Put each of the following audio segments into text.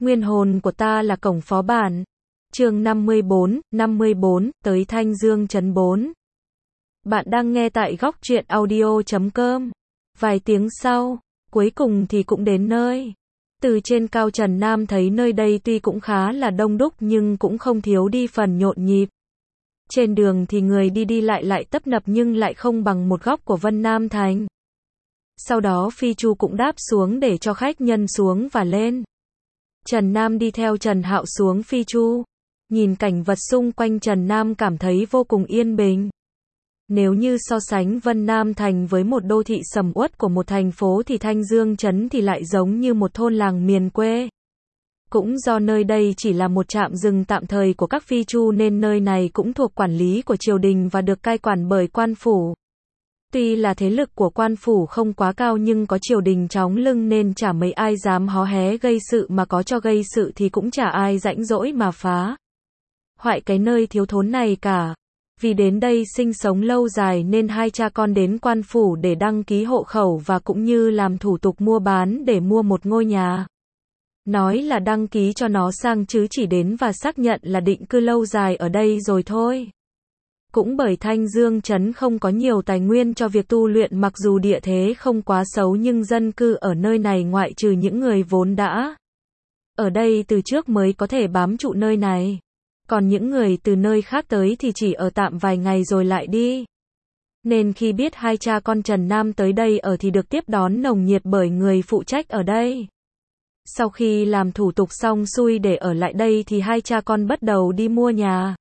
Nguyên hồn của ta là cổng phó bản. Chương 54, tới Thanh Dương trấn 4. Bạn đang nghe tại góc truyện audio.com. Vài tiếng sau, cuối cùng thì cũng đến nơi. Từ trên cao Trần Nam thấy nơi đây tuy cũng khá là đông đúc nhưng cũng không thiếu đi phần nhộn nhịp. Trên đường thì người đi lại tấp nập nhưng lại không bằng một góc của Vân Nam Thành. Sau đó Phi Chu cũng đáp xuống để cho khách nhân xuống và lên. Trần Nam đi theo Trần Hạo xuống Phi Chu. Nhìn cảnh vật xung quanh Trần Nam cảm thấy vô cùng yên bình. Nếu như so sánh Vân Nam Thành với một đô thị sầm uất của một thành phố thì Thanh Dương trấn thì lại giống như một thôn làng miền quê. Cũng do nơi đây chỉ là một trạm dừng tạm thời của các Phi Chu nên nơi này cũng thuộc quản lý của triều đình và được cai quản bởi quan phủ. Tuy là thế lực của quan phủ không quá cao nhưng có triều đình chóng lưng nên chả mấy ai dám hó hé gây sự, mà có cho gây sự thì cũng chả ai rãnh rỗi mà phá hoại cái nơi thiếu thốn này cả. Vì đến đây sinh sống lâu dài nên hai cha con đến quan phủ để đăng ký hộ khẩu và cũng như làm thủ tục mua bán để mua một ngôi nhà. Nói là đăng ký cho nó sang chứ chỉ đến và xác nhận là định cư lâu dài ở đây rồi thôi. Cũng bởi Thanh Dương trấn không có nhiều tài nguyên cho việc tu luyện, mặc dù địa thế không quá xấu nhưng dân cư ở nơi này ngoại trừ những người vốn đã ở đây từ trước mới có thể bám trụ nơi này. Còn những người từ nơi khác tới thì chỉ ở tạm vài ngày rồi lại đi. Nên khi biết hai cha con Trần Nam tới đây ở thì được tiếp đón nồng nhiệt bởi người phụ trách ở đây. Sau khi làm thủ tục xong xuôi để ở lại đây thì hai cha con bắt đầu đi mua nhà.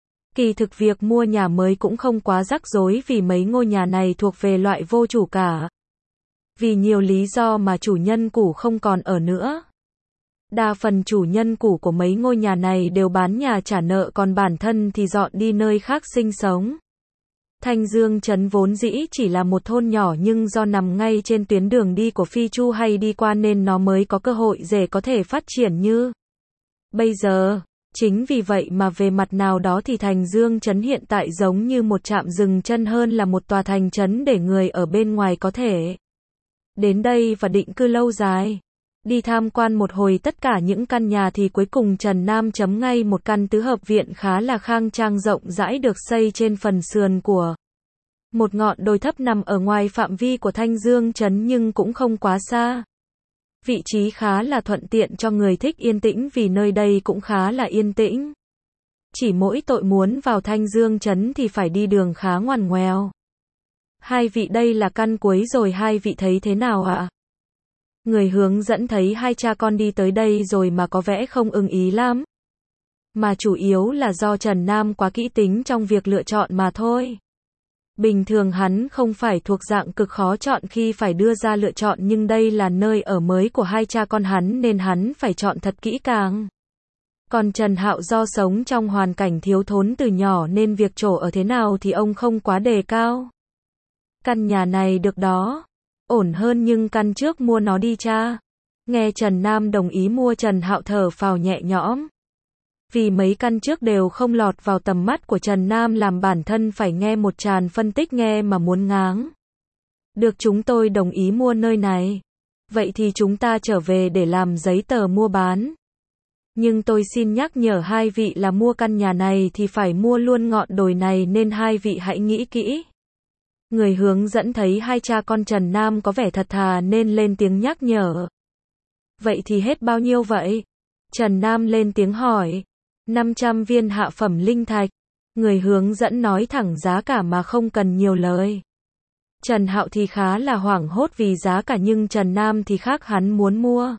Kỳ thực việc mua nhà mới cũng không quá rắc rối vì mấy ngôi nhà này thuộc về loại vô chủ cả. Vì nhiều lý do mà chủ nhân cũ không còn ở nữa. Đa phần chủ nhân cũ của mấy ngôi nhà này đều bán nhà trả nợ, còn bản thân thì dọn đi nơi khác sinh sống. Thanh Dương trấn vốn dĩ chỉ là một thôn nhỏ nhưng do nằm ngay trên tuyến đường đi của Phi Chu hay đi qua nên nó mới có cơ hội để có thể phát triển như bây giờ. Chính vì vậy mà về mặt nào đó thì Thanh Dương trấn hiện tại giống như một trạm dừng chân hơn là một tòa thành trấn để người ở bên ngoài có thể đến đây và định cư lâu dài. Đi tham quan một hồi tất cả những căn nhà thì cuối cùng Trần Nam chấm ngay một căn tứ hợp viện khá là khang trang rộng rãi được xây trên phần sườn của một ngọn đồi thấp nằm ở ngoài phạm vi của Thanh Dương trấn nhưng cũng không quá xa. Vị trí khá là thuận tiện cho người thích yên tĩnh vì nơi đây cũng khá là yên tĩnh. Chỉ mỗi tội muốn vào Thanh Dương trấn thì phải đi đường khá ngoằn ngoèo. Hai vị, đây là căn cuối rồi, hai vị thấy thế nào ạ? Người hướng dẫn thấy hai cha con đi tới đây rồi mà có vẻ không ưng ý lắm. Mà chủ yếu là do Trần Nam quá kỹ tính trong việc lựa chọn mà thôi. Bình thường hắn không phải thuộc dạng cực khó chọn khi phải đưa ra lựa chọn, nhưng đây là nơi ở mới của hai cha con hắn nên hắn phải chọn thật kỹ càng. Còn Trần Hạo do sống trong hoàn cảnh thiếu thốn từ nhỏ nên việc chỗ ở thế nào thì ông không quá đề cao. Căn nhà này được đó. Ổn hơn nhưng căn trước mua nó đi cha. Nghe Trần Nam đồng ý mua, Trần Hạo thở phào nhẹ nhõm. Vì mấy căn trước đều không lọt vào tầm mắt của Trần Nam làm bản thân phải nghe một tràng phân tích nghe mà muốn ngáng. Được, chúng tôi đồng ý mua nơi này. Vậy thì chúng ta trở về để làm giấy tờ mua bán. Nhưng tôi xin nhắc nhở hai vị là mua căn nhà này thì phải mua luôn ngọn đồi này nên hai vị hãy nghĩ kỹ. Người hướng dẫn thấy hai cha con Trần Nam có vẻ thật thà nên lên tiếng nhắc nhở. Vậy thì hết bao nhiêu vậy? Trần Nam lên tiếng hỏi. 500 viên hạ phẩm linh thạch. Người hướng dẫn nói thẳng giá cả mà không cần nhiều lời. Trần Hạo thì khá là hoảng hốt vì giá cả nhưng Trần Nam thì khác, hắn muốn mua.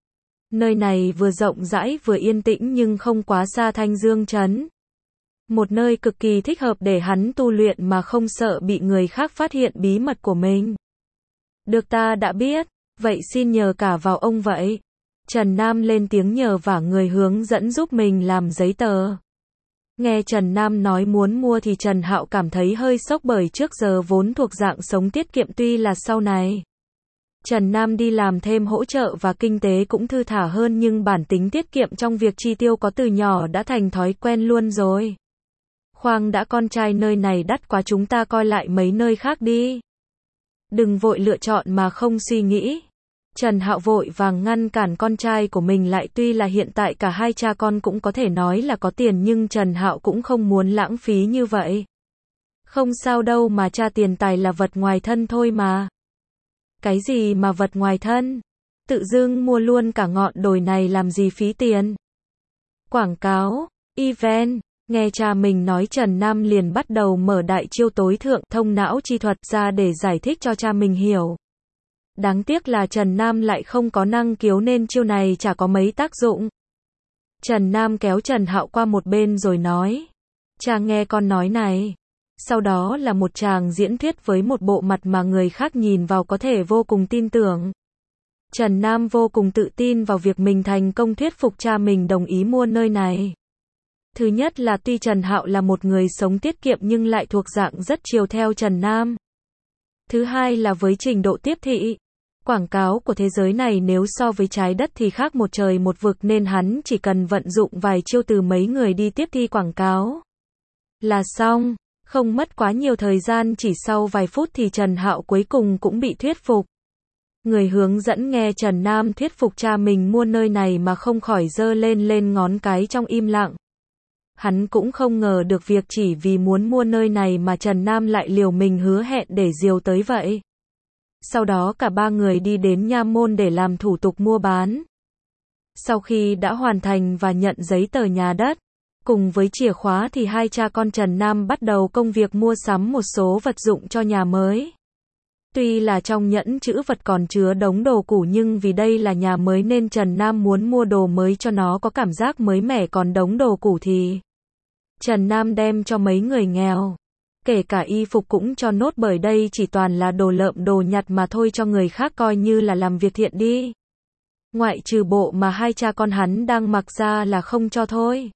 Nơi này vừa rộng rãi vừa yên tĩnh nhưng không quá xa Thanh Dương trấn. Một nơi cực kỳ thích hợp để hắn tu luyện mà không sợ bị người khác phát hiện bí mật của mình. Được, ta đã biết. Vậy xin nhờ cả vào ông vậy. Trần Nam lên tiếng nhờ vả người hướng dẫn giúp mình làm giấy tờ. Nghe Trần Nam nói muốn mua thì Trần Hạo cảm thấy hơi sốc bởi trước giờ vốn thuộc dạng sống tiết kiệm, tuy là sau này Trần Nam đi làm thêm hỗ trợ và kinh tế cũng thư thả hơn nhưng bản tính tiết kiệm trong việc chi tiêu có từ nhỏ đã thành thói quen luôn rồi. Khoan đã, con trai, nơi này đắt quá, chúng ta coi lại mấy nơi khác đi. Đừng vội lựa chọn mà không suy nghĩ. Trần Hạo vội vàng ngăn cản con trai của mình lại, tuy là hiện tại cả hai cha con cũng có thể nói là có tiền nhưng Trần Hạo cũng không muốn lãng phí như vậy. Không sao đâu mà cha, tiền tài là vật ngoài thân thôi mà. Cái gì mà vật ngoài thân? Tự dưng mua luôn cả ngọn đồi này làm gì phí tiền? Quảng cáo, event, nghe cha mình nói Trần Nam liền bắt đầu mở đại chiêu tối thượng thông não chi thuật ra để giải thích cho cha mình hiểu. Đáng tiếc là Trần Nam lại không có năng khiếu nên chiêu này chả có mấy tác dụng. Trần Nam kéo Trần Hạo qua một bên rồi nói. Cha nghe con nói này. Sau đó là một tràng diễn thuyết với một bộ mặt mà người khác nhìn vào có thể vô cùng tin tưởng. Trần Nam vô cùng tự tin vào việc mình thành công thuyết phục cha mình đồng ý mua nơi này. Thứ nhất là tuy Trần Hạo là một người sống tiết kiệm nhưng lại thuộc dạng rất chiều theo Trần Nam. Thứ hai là với trình độ tiếp thị, quảng cáo của thế giới này nếu so với trái đất thì khác một trời một vực nên hắn chỉ cần vận dụng vài chiêu từ mấy người đi tiếp thị quảng cáo là xong. Không mất quá nhiều thời gian, chỉ sau vài phút thì Trần Hạo cuối cùng cũng bị thuyết phục. Người hướng dẫn nghe Trần Nam thuyết phục cha mình mua nơi này mà không khỏi giơ lên ngón cái trong im lặng. Hắn cũng không ngờ được việc chỉ vì muốn mua nơi này mà Trần Nam lại liều mình hứa hẹn để diều tới vậy. Sau đó cả ba người đi đến nha môn để làm thủ tục mua bán. Sau khi đã hoàn thành và nhận giấy tờ nhà đất, cùng với chìa khóa thì hai cha con Trần Nam bắt đầu công việc mua sắm một số vật dụng cho nhà mới. Tuy là trong nhẫn trữ vật còn chứa đống đồ cũ nhưng vì đây là nhà mới nên Trần Nam muốn mua đồ mới cho nó có cảm giác mới mẻ, còn đống đồ cũ thì Trần Nam đem cho mấy người nghèo. Kể cả y phục cũng cho nốt, bởi đây chỉ toàn là đồ lợm đồ nhặt mà thôi, cho người khác coi như là làm việc thiện đi. Ngoại trừ bộ mà hai cha con hắn đang mặc ra là không cho thôi.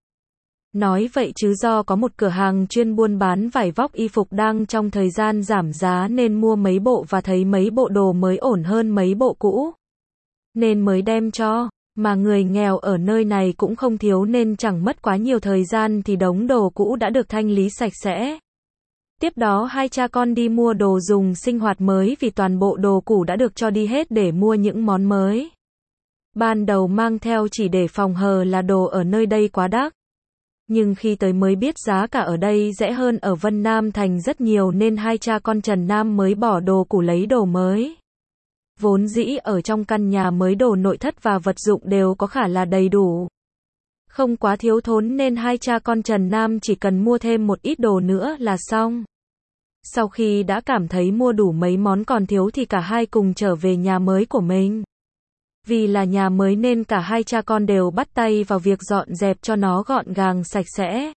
Nói vậy chứ do có một cửa hàng chuyên buôn bán vải vóc y phục đang trong thời gian giảm giá nên mua mấy bộ và thấy mấy bộ đồ mới ổn hơn mấy bộ cũ, nên mới đem cho. Mà người nghèo ở nơi này cũng không thiếu nên chẳng mất quá nhiều thời gian thì đống đồ cũ đã được thanh lý sạch sẽ. Tiếp đó hai cha con đi mua đồ dùng sinh hoạt mới vì toàn bộ đồ cũ đã được cho đi hết để mua những món mới. Ban đầu mang theo chỉ để phòng hờ là đồ ở nơi đây quá đắt. Nhưng khi tới mới biết giá cả ở đây rẻ hơn ở Vân Nam Thành rất nhiều nên hai cha con Trần Nam mới bỏ đồ cũ lấy đồ mới. Vốn dĩ ở trong căn nhà mới đồ nội thất và vật dụng đều có khá là đầy đủ. Không quá thiếu thốn nên hai cha con Trần Nam chỉ cần mua thêm một ít đồ nữa là xong. Sau khi đã cảm thấy mua đủ mấy món còn thiếu thì cả hai cùng trở về nhà mới của mình. Vì là nhà mới nên cả hai cha con đều bắt tay vào việc dọn dẹp cho nó gọn gàng sạch sẽ.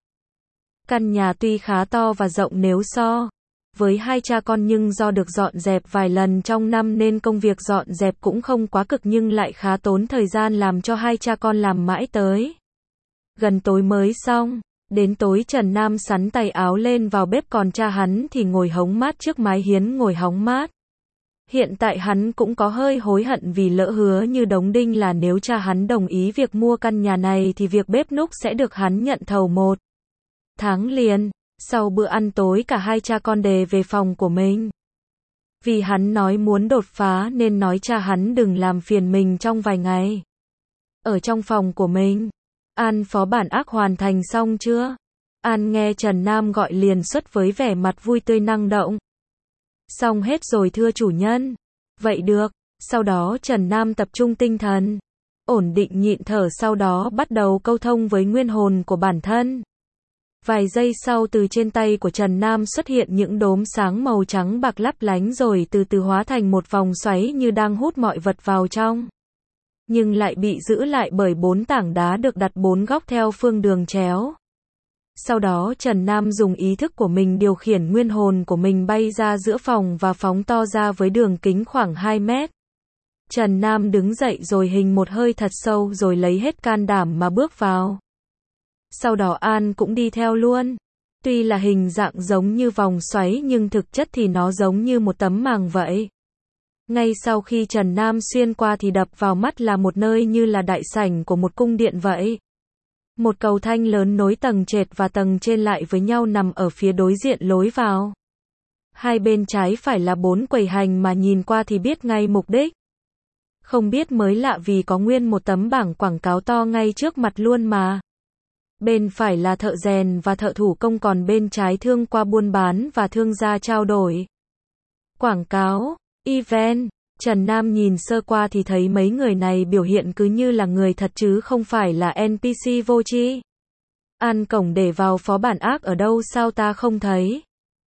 Căn nhà tuy khá to và rộng nếu so với hai cha con nhưng do được dọn dẹp vài lần trong năm nên công việc dọn dẹp cũng không quá cực nhưng lại khá tốn thời gian làm cho hai cha con làm mãi tới gần tối mới xong. Đến tối Trần Nam sắn tay áo lên vào bếp, còn cha hắn thì ngồi hóng mát trước mái hiến ngồi hóng mát. Hiện tại hắn cũng có hơi hối hận vì lỡ hứa như đóng đinh là nếu cha hắn đồng ý việc mua căn nhà này thì việc bếp núc sẽ được hắn nhận thầu 1 tháng liền. Sau bữa ăn tối cả hai cha con đề về phòng của mình. Vì hắn nói muốn đột phá nên nói cha hắn đừng làm phiền mình trong vài ngày. Ở trong phòng của mình, An phó bản ác hoàn thành xong chưa? An nghe Trần Nam gọi liền xuất với vẻ mặt vui tươi năng động. Xong hết rồi thưa chủ nhân. Vậy được. Sau đó Trần Nam tập trung tinh thần, ổn định nhịn thở, sau đó bắt đầu câu thông với nguyên hồn của bản thân. Vài giây sau từ trên tay của Trần Nam xuất hiện những đốm sáng màu trắng bạc lấp lánh rồi từ từ hóa thành một vòng xoáy như đang hút mọi vật vào trong. Nhưng lại bị giữ lại bởi 4 tảng đá được đặt 4 góc theo phương đường chéo. Sau đó Trần Nam dùng ý thức của mình điều khiển nguyên hồn của mình bay ra giữa phòng và phóng to ra với đường kính khoảng 2 mét. Trần Nam đứng dậy rồi hình một hơi thật sâu rồi lấy hết can đảm mà bước vào. Sau đó An cũng đi theo luôn. Tuy là hình dạng giống như vòng xoáy nhưng thực chất thì nó giống như một tấm màng vậy. Ngay sau khi Trần Nam xuyên qua thì đập vào mắt là một nơi như là đại sảnh của một cung điện vậy. Một cầu thang lớn nối tầng trệt và tầng trên lại với nhau nằm ở phía đối diện lối vào. Hai bên trái phải là 4 quầy hành mà nhìn qua thì biết ngay mục đích. Không biết mới lạ vì có nguyên một tấm bảng quảng cáo to ngay trước mặt luôn mà. Bên phải là thợ rèn và thợ thủ công, còn bên trái thương qua buôn bán và thương gia trao đổi. Quảng cáo, event. Trần Nam nhìn sơ qua thì thấy mấy người này biểu hiện cứ như là người thật chứ không phải là NPC vô tri. An cổng để vào phó bản ác ở đâu sao ta không thấy?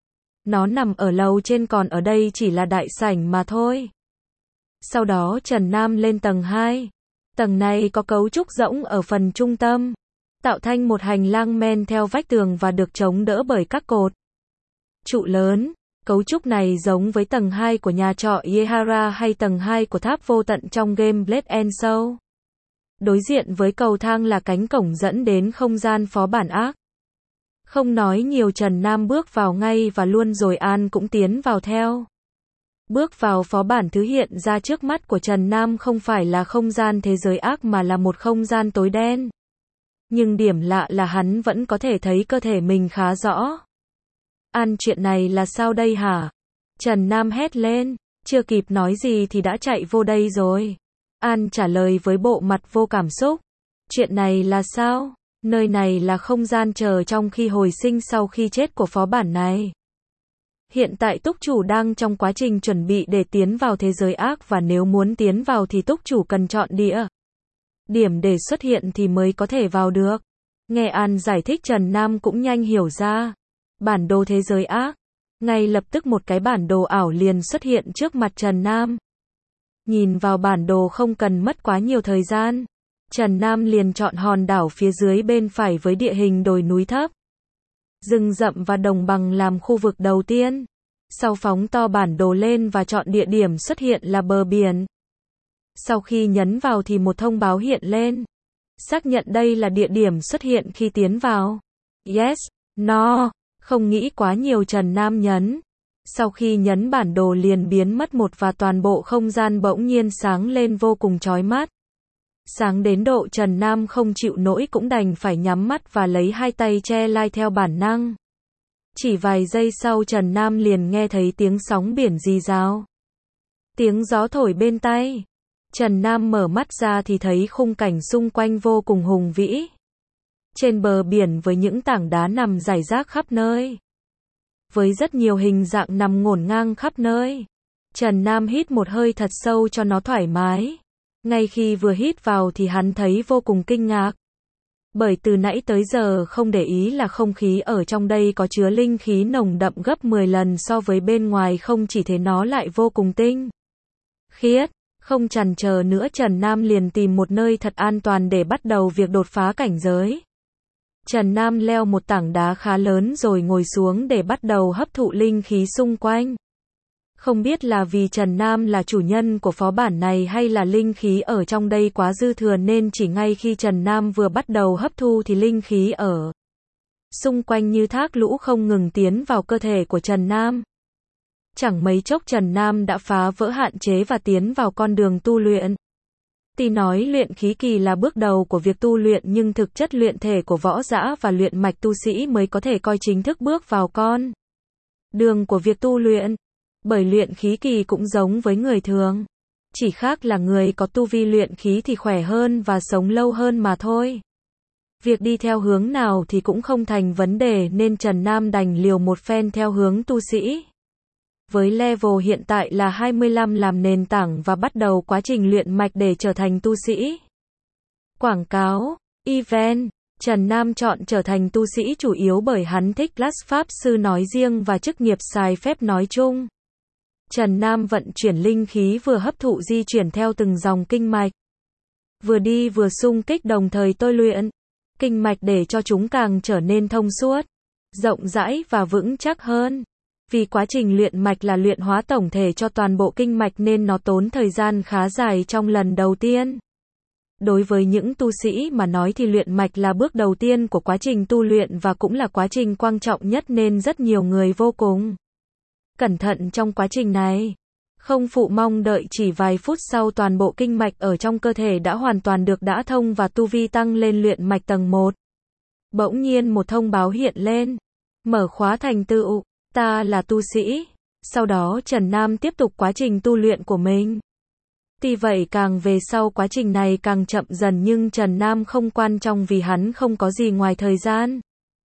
Nó nằm ở lầu trên, còn ở đây chỉ là đại sảnh mà thôi. Sau đó Trần Nam lên tầng 2. Tầng này có cấu trúc rỗng ở phần trung tâm, tạo thành một hành lang men theo vách tường và được chống đỡ bởi các cột trụ lớn. Cấu trúc này giống với tầng 2 của nhà trọ Yehara hay tầng 2 của tháp vô tận trong game Blade and Soul. Đối diện với cầu thang là cánh cổng dẫn đến không gian phó bản ác. Không nói nhiều, Trần Nam bước vào ngay và luôn rồi An cũng tiến vào theo. Bước vào phó bản, thứ hiện ra trước mắt của Trần Nam không phải là không gian thế giới ác mà là một không gian tối đen. Nhưng điểm lạ là hắn vẫn có thể thấy cơ thể mình khá rõ. An, chuyện này là sao đây hả? Trần Nam hét lên, chưa kịp nói gì thì đã chạy vô đây rồi. An trả lời với bộ mặt vô cảm xúc. Chuyện này là sao? Nơi này là không gian chờ trong khi hồi sinh sau khi chết của phó bản này. Hiện tại túc chủ đang trong quá trình chuẩn bị để tiến vào thế giới ác, và nếu muốn tiến vào thì túc chủ cần chọn địa điểm để xuất hiện thì mới có thể vào được. Nghe An giải thích, Trần Nam cũng nhanh hiểu ra. Bản đồ thế giới ác. Ngay lập tức một cái bản đồ ảo liền xuất hiện trước mặt Trần Nam. Nhìn vào bản đồ không cần mất quá nhiều thời gian, Trần Nam liền chọn hòn đảo phía dưới bên phải với địa hình đồi núi thấp, rừng rậm và đồng bằng làm khu vực đầu tiên. Sau phóng to bản đồ lên và chọn địa điểm xuất hiện là bờ biển. Sau khi nhấn vào thì một thông báo hiện lên. Xác nhận đây là địa điểm xuất hiện khi tiến vào. Yes, no. Không nghĩ quá nhiều, Trần Nam nhấn. Sau khi nhấn, bản đồ liền biến mất và toàn bộ không gian bỗng nhiên sáng lên vô cùng chói mắt. Sáng đến độ Trần Nam không chịu nổi cũng đành phải nhắm mắt và lấy hai tay che lai theo bản năng. Chỉ vài giây sau Trần Nam liền nghe thấy tiếng sóng biển rì rào. Tiếng gió thổi bên tai. Trần Nam mở mắt ra thì thấy khung cảnh xung quanh vô cùng hùng vĩ. Trên bờ biển với những tảng đá nằm rải rác khắp nơi. Với rất nhiều hình dạng nằm ngổn ngang khắp nơi. Trần Nam hít một hơi thật sâu cho nó thoải mái. Ngay khi vừa hít vào thì hắn thấy vô cùng kinh ngạc. Bởi từ nãy tới giờ không để ý là không khí ở trong đây có chứa linh khí nồng đậm gấp 10 lần so với bên ngoài, không chỉ thế nó lại vô cùng tinh khiết. Không chần chờ nữa, Trần Nam liền tìm một nơi thật an toàn để bắt đầu việc đột phá cảnh giới. Trần Nam leo một tảng đá khá lớn rồi ngồi xuống để bắt đầu hấp thụ linh khí xung quanh. Không biết là vì Trần Nam là chủ nhân của phó bản này hay là linh khí ở trong đây quá dư thừa nên chỉ ngay khi Trần Nam vừa bắt đầu hấp thu thì linh khí ở xung quanh như thác lũ không ngừng tiến vào cơ thể của Trần Nam. Chẳng mấy chốc Trần Nam đã phá vỡ hạn chế và tiến vào con đường tu luyện. Tuy nói luyện khí kỳ là bước đầu của việc tu luyện nhưng thực chất luyện thể của võ giả và luyện mạch tu sĩ mới có thể coi chính thức bước vào con đường của việc tu luyện. Bởi luyện khí kỳ cũng giống với người thường. Chỉ khác là người có tu vi luyện khí thì khỏe hơn và sống lâu hơn mà thôi. Việc đi theo hướng nào thì cũng không thành vấn đề nên Trần Nam đành liều một phen theo hướng tu sĩ. Với level hiện tại là 25 làm nền tảng và bắt đầu quá trình luyện mạch để trở thành tu sĩ. Quảng cáo, event. Trần Nam chọn trở thành tu sĩ chủ yếu bởi hắn thích class pháp sư nói riêng và chức nghiệp xài phép nói chung. Trần Nam vận chuyển linh khí vừa hấp thụ di chuyển theo từng dòng kinh mạch. Vừa đi vừa xung kích đồng thời tôi luyện kinh mạch để cho chúng càng trở nên thông suốt, rộng rãi và vững chắc hơn. Vì quá trình luyện mạch là luyện hóa tổng thể cho toàn bộ kinh mạch nên nó tốn thời gian khá dài trong lần đầu tiên. Đối với những tu sĩ mà nói thì luyện mạch là bước đầu tiên của quá trình tu luyện và cũng là quá trình quan trọng nhất nên rất nhiều người vô cùng cẩn thận trong quá trình này. Không phụ mong đợi chỉ vài phút sau toàn bộ kinh mạch ở trong cơ thể đã hoàn toàn được đả thông và tu vi tăng lên luyện mạch tầng 1. Bỗng nhiên một thông báo hiện lên. Mở khóa thành tựu. Ta là tu sĩ. Sau đó Trần Nam tiếp tục quá trình tu luyện của mình. Tuy vậy càng về sau quá trình này càng chậm dần nhưng Trần Nam không quan trọng vì hắn không có gì ngoài thời gian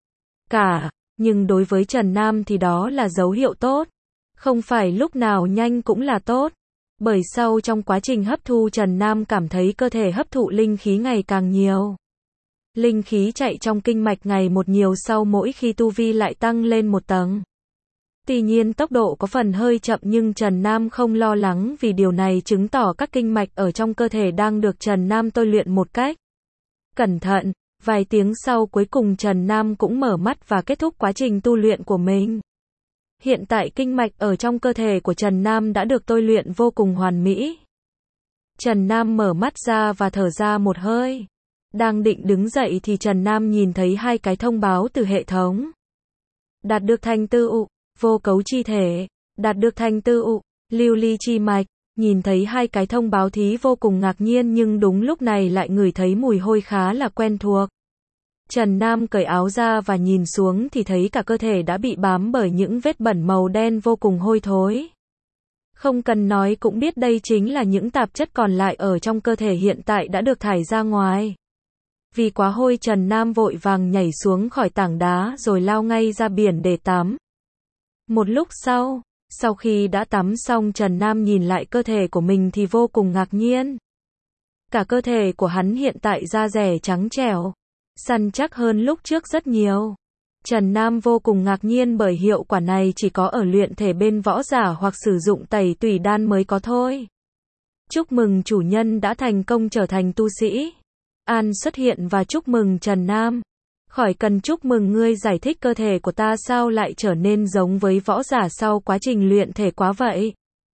cả. Nhưng đối với Trần Nam thì đó là dấu hiệu tốt. Không phải lúc nào nhanh cũng là tốt. Bởi sau trong quá trình hấp thu Trần Nam cảm thấy cơ thể hấp thụ linh khí ngày càng nhiều. Linh khí chạy trong kinh mạch ngày một nhiều sau mỗi khi tu vi lại tăng lên một tầng. Tuy nhiên tốc độ có phần hơi chậm nhưng Trần Nam không lo lắng vì điều này chứng tỏ các kinh mạch ở trong cơ thể đang được Trần Nam tôi luyện một cách cẩn thận. Vài tiếng sau cuối cùng Trần Nam cũng mở mắt và kết thúc quá trình tu luyện của mình. Hiện tại kinh mạch ở trong cơ thể của Trần Nam đã được tôi luyện vô cùng hoàn mỹ. Trần Nam mở mắt ra và thở ra một hơi. Đang định đứng dậy thì Trần Nam nhìn thấy hai cái thông báo từ hệ thống. Đạt được thành tựu, vô cấu chi thể. Đạt được thành tựu, lưu ly chi mạch. Nhìn thấy hai cái thông báo thì vô cùng ngạc nhiên nhưng đúng lúc này lại ngửi thấy mùi hôi khá là quen thuộc. Trần Nam cởi áo ra và nhìn xuống thì thấy cả cơ thể đã bị bám bởi những vết bẩn màu đen vô cùng hôi thối. Không cần nói cũng biết đây chính là những tạp chất còn lại ở trong cơ thể hiện tại đã được thải ra ngoài. Vì quá hôi Trần Nam vội vàng nhảy xuống khỏi tảng đá rồi lao ngay ra biển để tắm. Một lúc sau khi đã tắm xong Trần Nam nhìn lại cơ thể của mình thì vô cùng ngạc nhiên. Cả cơ thể của hắn hiện tại da dẻ trắng trẻo, săn chắc hơn lúc trước rất nhiều. Trần Nam vô cùng ngạc nhiên bởi hiệu quả này chỉ có ở luyện thể bên võ giả hoặc sử dụng tẩy tùy đan mới có thôi. Chúc mừng chủ nhân đã thành công trở thành tu sĩ. An xuất hiện và chúc mừng Trần Nam. Khỏi cần chúc mừng ngươi giải thích cơ thể của ta sao lại trở nên giống với võ giả sau quá trình luyện thể quá vậy.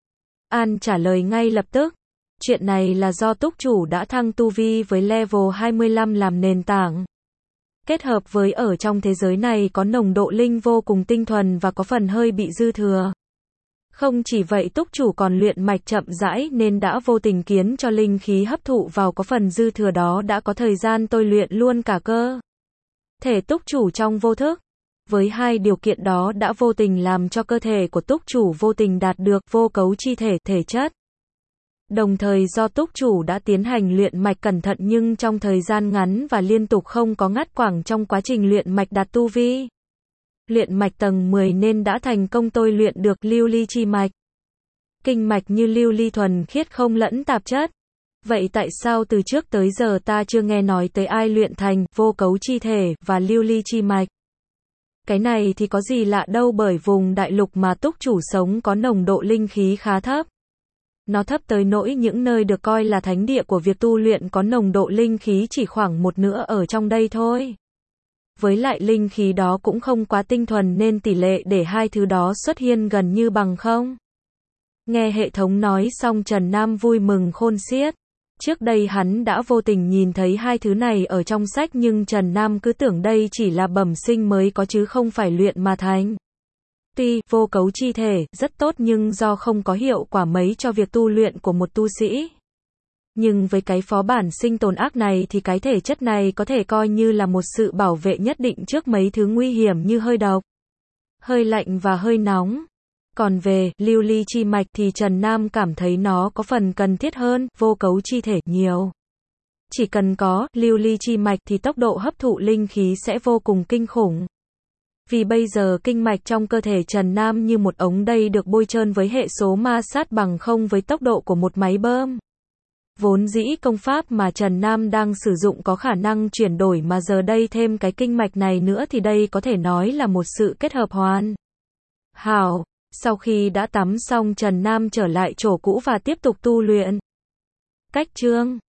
An trả lời ngay lập tức. Chuyện này là do túc chủ đã thăng tu vi với level 25 làm nền tảng. Kết hợp với ở trong thế giới này có nồng độ linh vô cùng tinh thuần và có phần hơi bị dư thừa. Không chỉ vậy túc chủ còn luyện mạch chậm rãi nên đã vô tình khiến cho linh khí hấp thụ vào có phần dư thừa đó đã có thời gian tôi luyện luôn cả cơ thể túc chủ trong vô thức. Với hai điều kiện đó đã vô tình làm cho cơ thể của túc chủ vô tình đạt được vô cấu chi thể thể chất. Đồng thời do túc chủ đã tiến hành luyện mạch cẩn thận nhưng trong thời gian ngắn và liên tục không có ngắt quãng trong quá trình luyện mạch đạt tu vi. Luyện mạch tầng 10 nên đã thành công tôi luyện được lưu ly chi mạch. Kinh mạch như lưu ly thuần khiết không lẫn tạp chất. Vậy tại sao từ trước tới giờ ta chưa nghe nói tới ai luyện thành vô cấu chi thể và lưu ly chi mạch? Cái này thì có gì lạ đâu bởi vùng đại lục mà túc chủ sống có nồng độ linh khí khá thấp. Nó thấp tới nỗi những nơi được coi là thánh địa của việc tu luyện có nồng độ linh khí chỉ khoảng một nửa ở trong đây thôi. Với lại linh khí đó cũng không quá tinh thuần nên tỷ lệ để hai thứ đó xuất hiện gần như bằng không. Nghe hệ thống nói xong Trần Nam vui mừng khôn xiết. Trước đây hắn đã vô tình nhìn thấy hai thứ này ở trong sách nhưng Trần Nam cứ tưởng đây chỉ là bẩm sinh mới có chứ không phải luyện mà thành. Tuy vô cấu chi thể rất tốt nhưng do không có hiệu quả mấy cho việc tu luyện của một tu sĩ. Nhưng với cái phó bản sinh tồn ác này thì cái thể chất này có thể coi như là một sự bảo vệ nhất định trước mấy thứ nguy hiểm như hơi độc, hơi lạnh và hơi nóng. Còn về lưu ly chi mạch thì Trần Nam cảm thấy nó có phần cần thiết hơn vô cấu chi thể nhiều. Chỉ cần có lưu ly chi mạch thì tốc độ hấp thụ linh khí sẽ vô cùng kinh khủng. Vì bây giờ kinh mạch trong cơ thể Trần Nam như một ống đây được bôi trơn với hệ số ma sát bằng không với tốc độ của một máy bơm. Vốn dĩ công pháp mà Trần Nam đang sử dụng có khả năng chuyển đổi mà giờ đây thêm cái kinh mạch này nữa thì đây có thể nói là một sự kết hợp hoàn hảo. Sau khi đã tắm xong Trần Nam trở lại chỗ cũ và tiếp tục tu luyện. Cách chương